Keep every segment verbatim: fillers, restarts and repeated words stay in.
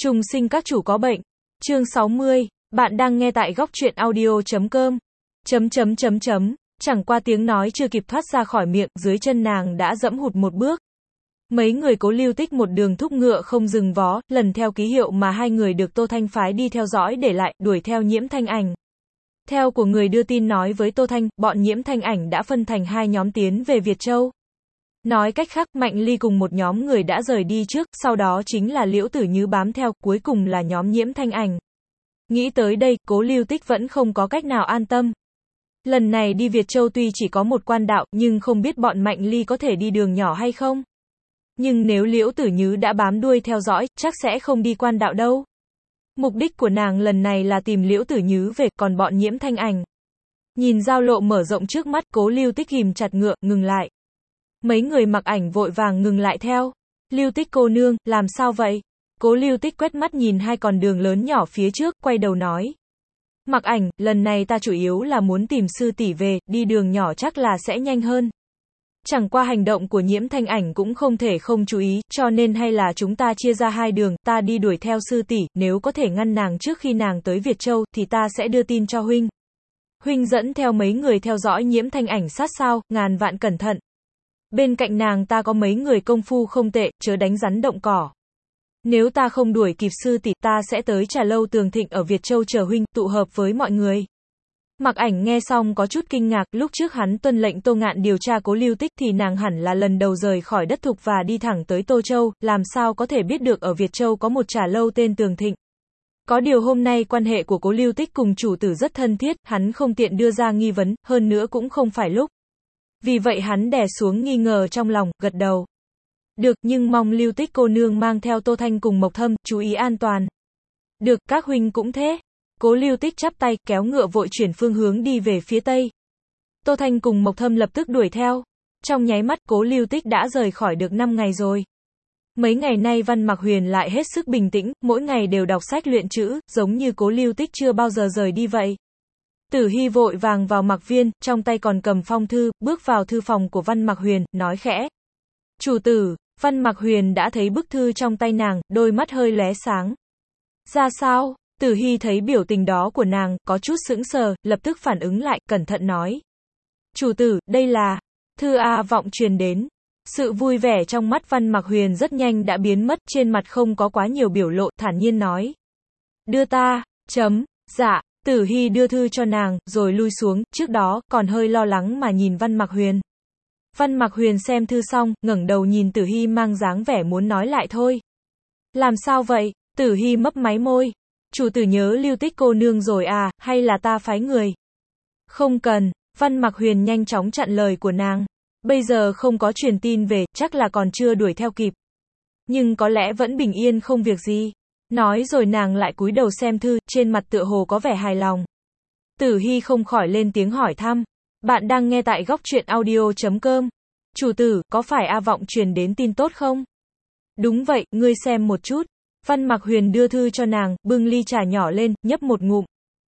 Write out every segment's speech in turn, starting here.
Trùng sinh các chủ có bệnh. Chương sáu mươi, bạn đang nghe tại góc truyện audio chấm com. Chấm chấm chấm chấm, chẳng qua tiếng nói chưa kịp thoát ra khỏi miệng, dưới chân nàng đã dẫm hụt một bước. Mấy người Cố Lưu Tích một đường thúc ngựa không dừng vó, lần theo ký hiệu mà hai người được Tô Thanh phái đi theo dõi để lại, đuổi theo Nhiễm Thanh Ảnh. Theo của người đưa tin nói với Tô Thanh, bọn Nhiễm Thanh Ảnh đã phân thành hai nhóm tiến về Việt Châu. Nói cách khác, Mạnh Ly cùng một nhóm người đã rời đi trước, sau đó chính là Liễu Tử Nhứ bám theo, cuối cùng là nhóm Nhiễm Thanh Ảnh. Nghĩ tới đây, Cố Lưu Tích vẫn không có cách nào an tâm. Lần này đi Việt Châu tuy chỉ có một quan đạo, nhưng không biết bọn Mạnh Ly có thể đi đường nhỏ hay không. Nhưng nếu Liễu Tử Nhứ đã bám đuôi theo dõi, chắc sẽ không đi quan đạo đâu. Mục đích của nàng lần này là tìm Liễu Tử Nhứ về, còn bọn Nhiễm Thanh Ảnh. Nhìn giao lộ mở rộng trước mắt, Cố Lưu Tích ghìm chặt ngựa, ngừng lại. Mấy người Mặc Ảnh vội vàng ngừng lại theo. Lưu Tích cô nương, làm sao vậy? Cố Lưu Tích quét mắt nhìn hai con đường lớn nhỏ phía trước, quay đầu nói. Mặc Ảnh, lần này ta chủ yếu là muốn tìm sư tỷ về, đi đường nhỏ chắc là sẽ nhanh hơn. Chẳng qua hành động của Nhiễm Thanh Ảnh cũng không thể không chú ý, cho nên hay là chúng ta chia ra hai đường, ta đi đuổi theo sư tỷ, nếu có thể ngăn nàng trước khi nàng tới Việt Châu, thì ta sẽ đưa tin cho huynh. Huynh dẫn theo mấy người theo dõi Nhiễm Thanh Ảnh sát sao, ngàn vạn cẩn thận. Bên cạnh nàng ta có mấy người công phu không tệ, chớ đánh rắn động cỏ. Nếu ta không đuổi kịp sư tỷ, ta sẽ tới Trà Lâu Tường Thịnh ở Việt Châu chờ huynh, tụ hợp với mọi người. Mặc Ảnh nghe xong có chút kinh ngạc, lúc trước hắn tuân lệnh Tô Ngạn điều tra Cố Lưu Tích thì nàng hẳn là lần đầu rời khỏi đất thục và đi thẳng tới Tô Châu, làm sao có thể biết được ở Việt Châu có một trà lâu tên Tường Thịnh. Có điều hôm nay quan hệ của Cố Lưu Tích cùng chủ tử rất thân thiết, hắn không tiện đưa ra nghi vấn, hơn nữa cũng không phải lúc. Vì vậy hắn đè xuống nghi ngờ trong lòng, gật đầu. Được, nhưng mong Lưu Tích cô nương mang theo Tô Thanh cùng Mộc Thâm, chú ý an toàn. Được, các huynh cũng thế. Cố Lưu Tích chắp tay, kéo ngựa vội chuyển phương hướng đi về phía tây. Tô Thanh cùng Mộc Thâm lập tức đuổi theo. Trong nháy mắt, Cố Lưu Tích đã rời khỏi được năm ngày rồi. Mấy ngày nay Văn Mặc Huyền lại hết sức bình tĩnh, mỗi ngày đều đọc sách luyện chữ, giống như Cố Lưu Tích chưa bao giờ rời đi vậy. Tử Hy vội vàng vào mặc viên, trong tay còn cầm phong thư, bước vào thư phòng của Văn Mặc Huyền, nói khẽ. Chủ tử. Văn Mặc Huyền đã thấy bức thư trong tay nàng, đôi mắt hơi lóe sáng. Ra sao? Tử Hy thấy biểu tình đó của nàng, có chút sững sờ, lập tức phản ứng lại, cẩn thận nói. Chủ tử, đây là thư A Vọng truyền đến. Sự vui vẻ trong mắt Văn Mặc Huyền rất nhanh đã biến mất, trên mặt không có quá nhiều biểu lộ, thản nhiên nói. Đưa ta, chấm, dạ. Tử Hy đưa thư cho nàng, rồi lui xuống, trước đó, còn hơi lo lắng mà nhìn Văn Mặc Huyền. Văn Mặc Huyền xem thư xong, ngẩng đầu nhìn Tử Hy mang dáng vẻ muốn nói lại thôi. Làm sao vậy? Tử Hy mấp máy môi. Chủ tử nhớ Lưu Tích cô nương rồi à, hay là ta phái người? Không cần, Văn Mặc Huyền nhanh chóng chặn lời của nàng. Bây giờ không có truyền tin về, chắc là còn chưa đuổi theo kịp. Nhưng có lẽ vẫn bình yên không việc gì. Nói rồi nàng lại cúi đầu xem thư, trên mặt tựa hồ có vẻ hài lòng. Tử Hy không khỏi lên tiếng hỏi thăm. Bạn đang nghe tại góc truyện audio chấm com. Chủ tử, có phải A Vọng truyền đến tin tốt không? Đúng vậy, ngươi xem một chút. Văn Mặc Huyền đưa thư cho nàng, bưng ly trà nhỏ lên, nhấp một ngụm.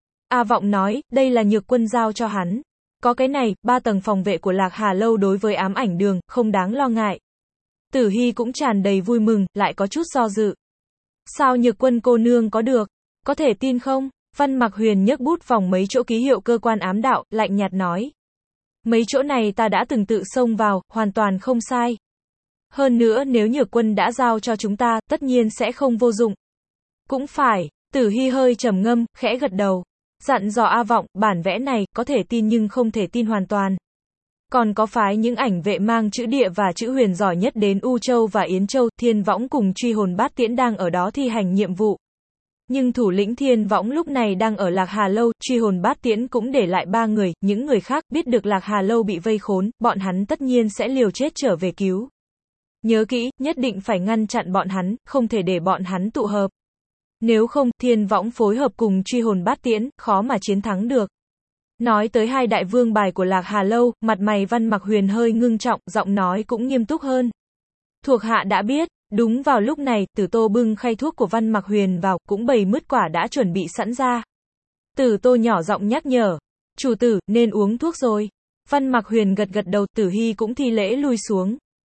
A Vọng nói, đây là Nhược Quân giao cho hắn. Có cái này, ba tầng phòng vệ của Lạc Hà Lâu đối với ám ảnh đường, không đáng lo ngại. Tử Hy cũng tràn đầy vui mừng, lại có chút do dự. Sao Nhược Quân cô nương có được? Có thể tin không? Văn Mặc Huyền nhấc bút vòng mấy chỗ ký hiệu cơ quan ám đạo, lạnh nhạt nói. Mấy chỗ này ta đã từng tự xông vào, hoàn toàn không sai. Hơn nữa nếu Nhược Quân đã giao cho chúng ta, tất nhiên sẽ không vô dụng. Cũng phải, Tử Hy hơi trầm ngâm, khẽ gật đầu. Dặn dò A Vọng, bản vẽ này, có thể tin nhưng không thể tin hoàn toàn. Còn có phái những ảnh vệ mang chữ địa và chữ huyền giỏi nhất đến U Châu và Yến Châu, Thiên Võng cùng Truy Hồn Bát Tiễn đang ở đó thi hành nhiệm vụ. Nhưng thủ lĩnh Thiên Võng lúc này đang ở Lạc Hà Lâu, Truy Hồn Bát Tiễn cũng để lại ba người, những người khác biết được Lạc Hà Lâu bị vây khốn, bọn hắn tất nhiên sẽ liều chết trở về cứu. Nhớ kỹ, nhất định phải ngăn chặn bọn hắn, không thể để bọn hắn tụ hợp. Nếu không, Thiên Võng phối hợp cùng Truy Hồn Bát Tiễn, khó mà chiến thắng được. Nói tới hai đại vương bài của Lạc Hà Lâu, mặt mày Văn Mặc Huyền hơi ngưng trọng, giọng nói cũng nghiêm túc hơn. Thuộc hạ đã biết. Đúng vào lúc này, Tử Tô bưng khay thuốc của Văn Mặc Huyền vào, cũng bày mứt quả đã chuẩn bị sẵn ra. Tử Tô nhỏ giọng nhắc nhở. Chủ tử, nên uống thuốc rồi. Văn Mặc Huyền gật gật đầu, Tử Hy cũng thi lễ lui xuống.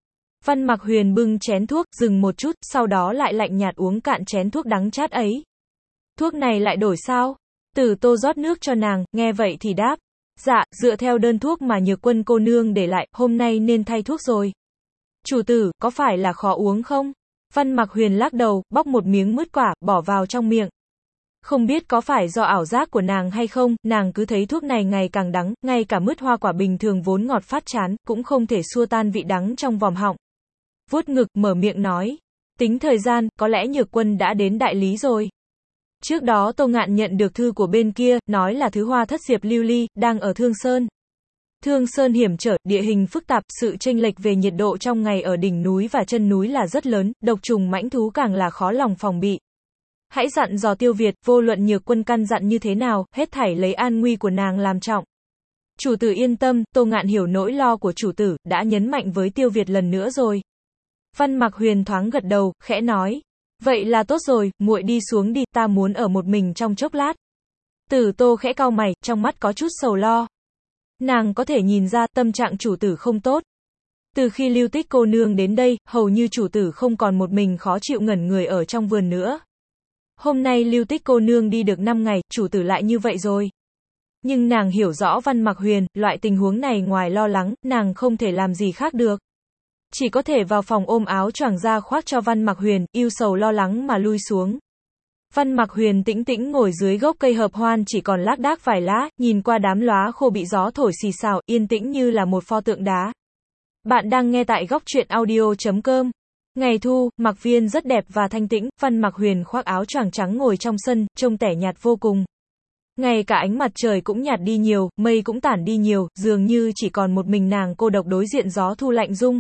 Văn Mặc Huyền bưng chén thuốc, dừng một chút, sau đó lại lạnh nhạt uống cạn chén thuốc đắng chát ấy. Thuốc này lại đổi sao? Tử Tô rót nước cho nàng, nghe vậy thì đáp. Dạ, dựa theo đơn thuốc mà Nhược Quân cô nương để lại, hôm nay nên thay thuốc rồi. Chủ tử, có phải là khó uống không? Văn Mặc Huyền lắc đầu, bóc một miếng mứt quả, bỏ vào trong miệng. Không biết có phải do ảo giác của nàng hay không, nàng cứ thấy thuốc này ngày càng đắng, ngay cả mứt hoa quả bình thường vốn ngọt phát chán, cũng không thể xua tan vị đắng trong vòm họng. Vuốt ngực, mở miệng nói. Tính thời gian, có lẽ Nhược Quân đã đến đại lý rồi. Trước đó Tô Ngạn nhận được thư của bên kia, nói là thứ hoa thất diệp lưu ly, đang ở Thương Sơn. Thương Sơn hiểm trở, địa hình phức tạp, sự chênh lệch về nhiệt độ trong ngày ở đỉnh núi và chân núi là rất lớn, độc trùng mãnh thú càng là khó lòng phòng bị. Hãy dặn dò Tiêu Việt, vô luận Nhược Quân căn dặn như thế nào, hết thảy lấy an nguy của nàng làm trọng. Chủ tử yên tâm, Tô Ngạn hiểu nỗi lo của chủ tử, đã nhấn mạnh với Tiêu Việt lần nữa rồi. Văn Mặc Huyền thoáng gật đầu, khẽ nói. Vậy là tốt rồi, muội đi xuống đi, ta muốn ở một mình trong chốc lát. Tử Tô khẽ cau mày, trong mắt có chút sầu lo. Nàng có thể nhìn ra tâm trạng chủ tử không tốt. Từ khi Lưu Tích cô nương đến đây, hầu như chủ tử không còn một mình khó chịu ngẩn người ở trong vườn nữa. Hôm nay Lưu Tích cô nương đi được năm ngày, chủ tử lại như vậy rồi. Nhưng nàng hiểu rõ Văn Mặc Huyền, loại tình huống này ngoài lo lắng, nàng không thể làm gì khác được. Chỉ có thể vào phòng ôm áo choàng ra khoác cho Văn Mặc Huyền, ưu sầu lo lắng mà lui xuống. Văn Mặc Huyền tĩnh tĩnh ngồi dưới gốc cây hợp hoan chỉ còn lác đác vài lá, nhìn qua đám lóa khô bị gió thổi xì xào, yên tĩnh như là một pho tượng đá. Bạn đang nghe tại góc truyện audio chấm com. Ngày thu, Mặc Viên rất đẹp và thanh tĩnh, Văn Mặc Huyền khoác áo choàng trắng ngồi trong sân, trông tẻ nhạt vô cùng. Ngay cả ánh mặt trời cũng nhạt đi nhiều, mây cũng tản đi nhiều, dường như chỉ còn một mình nàng cô độc đối diện gió thu lạnh rung.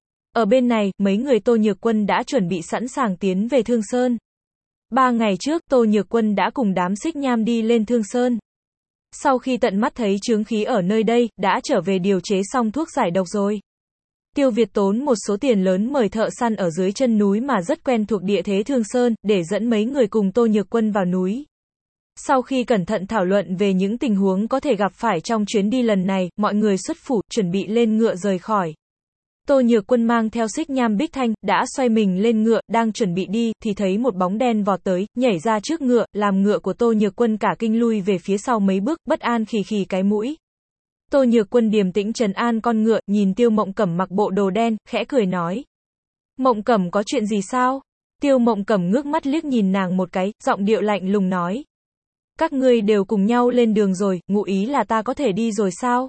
Ở bên này, mấy người Tô Nhược Quân đã chuẩn bị sẵn sàng tiến về Thương Sơn. Ba ngày trước, Tô Nhược Quân đã cùng đám Xích Nham đi lên Thương Sơn. Sau khi tận mắt thấy chướng khí ở nơi đây, đã trở về điều chế xong thuốc giải độc rồi. Tiêu Việt tốn một số tiền lớn mời thợ săn ở dưới chân núi mà rất quen thuộc địa thế Thương Sơn, để dẫn mấy người cùng Tô Nhược Quân vào núi. Sau khi cẩn thận thảo luận về những tình huống có thể gặp phải trong chuyến đi lần này, mọi người xuất phủ, chuẩn bị lên ngựa rời khỏi. Tô Nhược Quân mang theo Xích Nham Bích Thanh, đã xoay mình lên ngựa, đang chuẩn bị đi, thì thấy một bóng đen vọt tới, nhảy ra trước ngựa, làm ngựa của Tô Nhược Quân cả kinh lui về phía sau mấy bước, bất an khì khì cái mũi. Tô Nhược Quân điềm tĩnh trấn an con ngựa, nhìn Tiêu Mộng Cẩm mặc bộ đồ đen, khẽ cười nói. Mộng Cẩm có chuyện gì sao? Tiêu Mộng Cẩm ngước mắt liếc nhìn nàng một cái, giọng điệu lạnh lùng nói. Các ngươi đều cùng nhau lên đường rồi, ngụ ý là ta có thể đi rồi sao?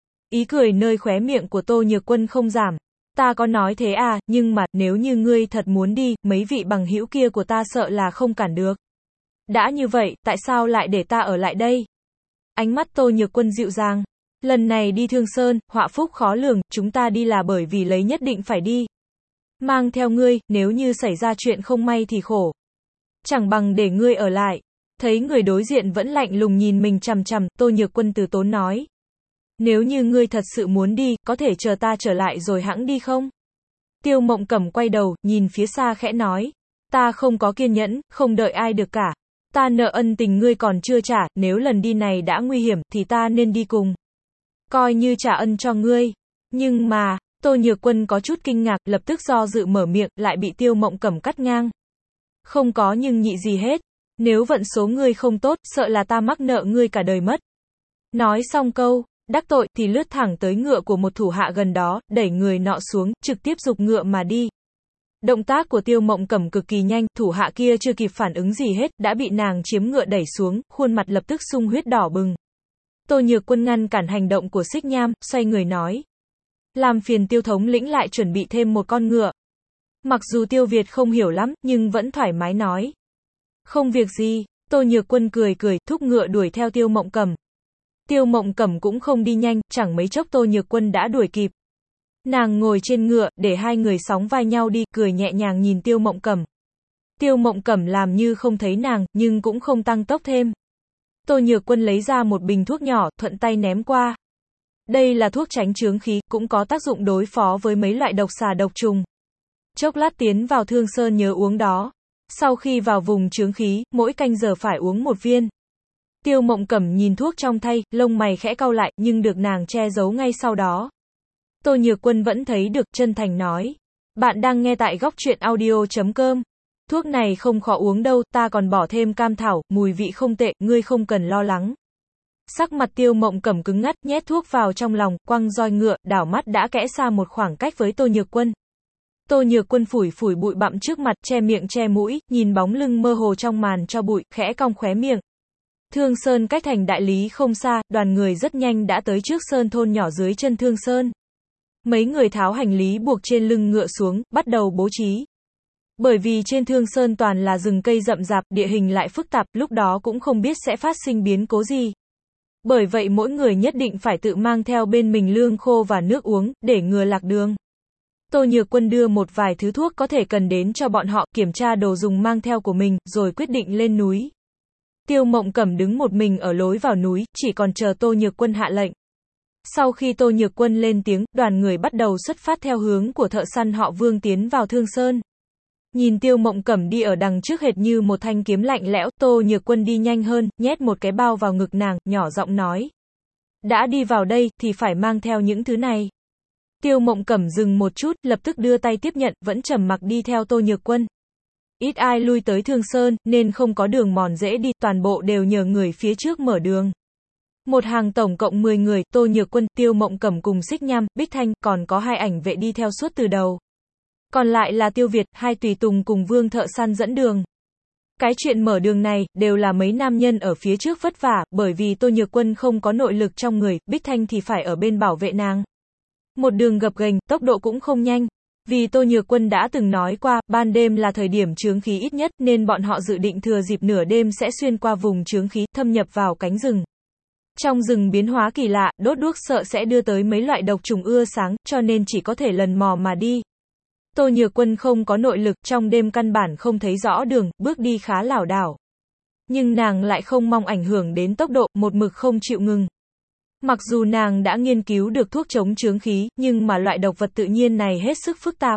Ý cười nơi khóe miệng của Tô Nhược Quân không giảm. Ta có nói thế à, nhưng mà, nếu như ngươi thật muốn đi, mấy vị bằng hữu kia của ta sợ là không cản được. Đã như vậy, tại sao lại để ta ở lại đây? Ánh mắt Tô Nhược Quân dịu dàng. Lần này đi Thương Sơn, họa phúc khó lường, chúng ta đi là bởi vì lấy nhất định phải đi. Mang theo ngươi, nếu như xảy ra chuyện không may thì khổ. Chẳng bằng để ngươi ở lại. Thấy người đối diện vẫn lạnh lùng nhìn mình chằm chằm, Tô Nhược Quân từ tốn nói. Nếu như ngươi thật sự muốn đi, có thể chờ ta trở lại rồi hẵng đi không? Tiêu Mộng Cẩm quay đầu, nhìn phía xa khẽ nói. Ta không có kiên nhẫn, không đợi ai được cả. Ta nợ ân tình ngươi còn chưa trả, nếu lần đi này đã nguy hiểm, thì ta nên đi cùng. Coi như trả ân cho ngươi. Nhưng mà, Tô Nhược Quân có chút kinh ngạc, lập tức do dự mở miệng, lại bị Tiêu Mộng Cẩm cắt ngang. Không có nhưng nhị gì hết. Nếu vận số ngươi không tốt, sợ là ta mắc nợ ngươi cả đời mất. Nói xong câu đắc tội, thì lướt thẳng tới ngựa của một thủ hạ gần đó, đẩy người nọ xuống, trực tiếp giục ngựa mà đi. Động tác của Tiêu Mộng Cẩm cực kỳ nhanh, thủ hạ kia chưa kịp phản ứng gì hết, đã bị nàng chiếm ngựa đẩy xuống, khuôn mặt lập tức sung huyết đỏ bừng. Tô Nhược Quân ngăn cản hành động của Xích Nham, xoay người nói. Làm phiền Tiêu thống lĩnh lại chuẩn bị thêm một con ngựa. Mặc dù Tiêu Việt không hiểu lắm, nhưng vẫn thoải mái nói. Không việc gì, Tô Nhược Quân cười cười, thúc ngựa đuổi theo Tiêu Mộng Cẩm. Tiêu Mộng Cẩm cũng không đi nhanh, chẳng mấy chốc Tô Nhược Quân đã đuổi kịp. Nàng ngồi trên ngựa, để hai người sóng vai nhau đi, cười nhẹ nhàng nhìn Tiêu Mộng Cẩm. Tiêu Mộng Cẩm làm như không thấy nàng, nhưng cũng không tăng tốc thêm. Tô Nhược Quân lấy ra một bình thuốc nhỏ, thuận tay ném qua. Đây là thuốc tránh chướng khí, cũng có tác dụng đối phó với mấy loại độc xà độc trùng. Chốc lát tiến vào Thương Sơn nhớ uống đó. Sau khi vào vùng chướng khí, mỗi canh giờ phải uống một viên. Tiêu Mộng Cẩm nhìn thuốc trong thay, lông mày khẽ cau lại, nhưng được nàng che giấu ngay sau đó. Tô Nhược Quân vẫn thấy được, chân thành nói. Bạn đang nghe tại góc truyện audio chấm com. Thuốc này không khó uống đâu, ta còn bỏ thêm cam thảo, mùi vị không tệ, ngươi không cần lo lắng. Sắc mặt Tiêu Mộng Cẩm cứng ngắt, nhét thuốc vào trong lòng, quăng roi ngựa, đảo mắt đã kẽ xa một khoảng cách với Tô Nhược Quân. Tô Nhược Quân phủi phủi bụi bặm trước mặt, che miệng che mũi, nhìn bóng lưng mơ hồ trong màn cho bụi, khẽ cong khóe miệng. Thương Sơn cách thành Đại Lý không xa, đoàn người rất nhanh đã tới trước sơn thôn nhỏ dưới chân Thương Sơn. Mấy người tháo hành lý buộc trên lưng ngựa xuống, bắt đầu bố trí. Bởi vì trên Thương Sơn toàn là rừng cây rậm rạp, địa hình lại phức tạp, lúc đó cũng không biết sẽ phát sinh biến cố gì. Bởi vậy mỗi người nhất định phải tự mang theo bên mình lương khô và nước uống, để ngừa lạc đường. Tô Nhược Quân đưa một vài thứ thuốc có thể cần đến cho bọn họ, kiểm tra đồ dùng mang theo của mình, rồi quyết định lên núi. Tiêu Mộng Cẩm đứng một mình ở lối vào núi, chỉ còn chờ Tô Nhược Quân hạ lệnh. Sau khi Tô Nhược Quân lên tiếng, đoàn người bắt đầu xuất phát theo hướng của thợ săn họ Vương tiến vào Thương Sơn. Nhìn Tiêu Mộng Cẩm đi ở đằng trước hệt như một thanh kiếm lạnh lẽo, Tô Nhược Quân đi nhanh hơn, nhét một cái bao vào ngực nàng, nhỏ giọng nói. Đã đi vào đây, thì phải mang theo những thứ này. Tiêu Mộng Cẩm dừng một chút, lập tức đưa tay tiếp nhận, vẫn trầm mặc đi theo Tô Nhược Quân. Ít ai lui tới Thương Sơn, nên không có đường mòn dễ đi, toàn bộ đều nhờ người phía trước mở đường. Một hàng tổng cộng mười người, Tô Nhược Quân, Tiêu Mộng Cẩm cùng Xích Nham, Bích Thanh, còn có hai ảnh vệ đi theo suốt từ đầu. Còn lại là Tiêu Việt, hai tùy tùng cùng Vương thợ săn dẫn đường. Cái chuyện mở đường này, đều là mấy nam nhân ở phía trước vất vả, bởi vì Tô Nhược Quân không có nội lực trong người, Bích Thanh thì phải ở bên bảo vệ nàng. Một đường gập ghềnh, tốc độ cũng không nhanh. Vì Tô Nhược Quân đã từng nói qua, ban đêm là thời điểm chướng khí ít nhất, nên bọn họ dự định thừa dịp nửa đêm sẽ xuyên qua vùng chướng khí, thâm nhập vào cánh rừng. Trong rừng biến hóa kỳ lạ, đốt đuốc sợ sẽ đưa tới mấy loại độc trùng ưa sáng, cho nên chỉ có thể lần mò mà đi. Tô Nhược Quân không có nội lực, trong đêm căn bản không thấy rõ đường, bước đi khá lảo đảo. Nhưng nàng lại không mong ảnh hưởng đến tốc độ, một mực không chịu ngừng. Mặc dù nàng đã nghiên cứu được thuốc chống chướng khí, nhưng mà loại độc vật tự nhiên này hết sức phức tạp.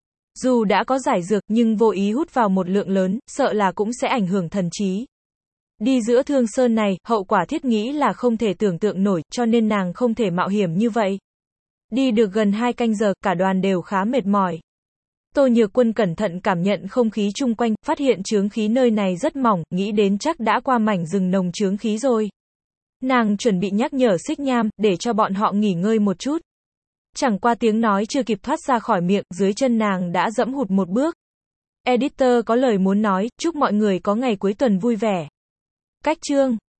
Dù đã có giải dược, nhưng vô ý hút vào một lượng lớn, sợ là cũng sẽ ảnh hưởng thần trí. Đi giữa Thương Sơn này, hậu quả thiết nghĩ là không thể tưởng tượng nổi, cho nên nàng không thể mạo hiểm như vậy. Đi được gần hai canh giờ, cả đoàn đều khá mệt mỏi. Tô Nhược Quân cẩn thận cảm nhận không khí chung quanh, phát hiện chướng khí nơi này rất mỏng, nghĩ đến chắc đã qua mảnh rừng nồng chướng khí rồi. Nàng chuẩn bị nhắc nhở Xích Nham, để cho bọn họ nghỉ ngơi một chút. Chẳng qua tiếng nói chưa kịp thoát ra khỏi miệng, dưới chân nàng đã dẫm hụt một bước. Editor có lời muốn nói, chúc mọi người có ngày cuối tuần vui vẻ. Cách chương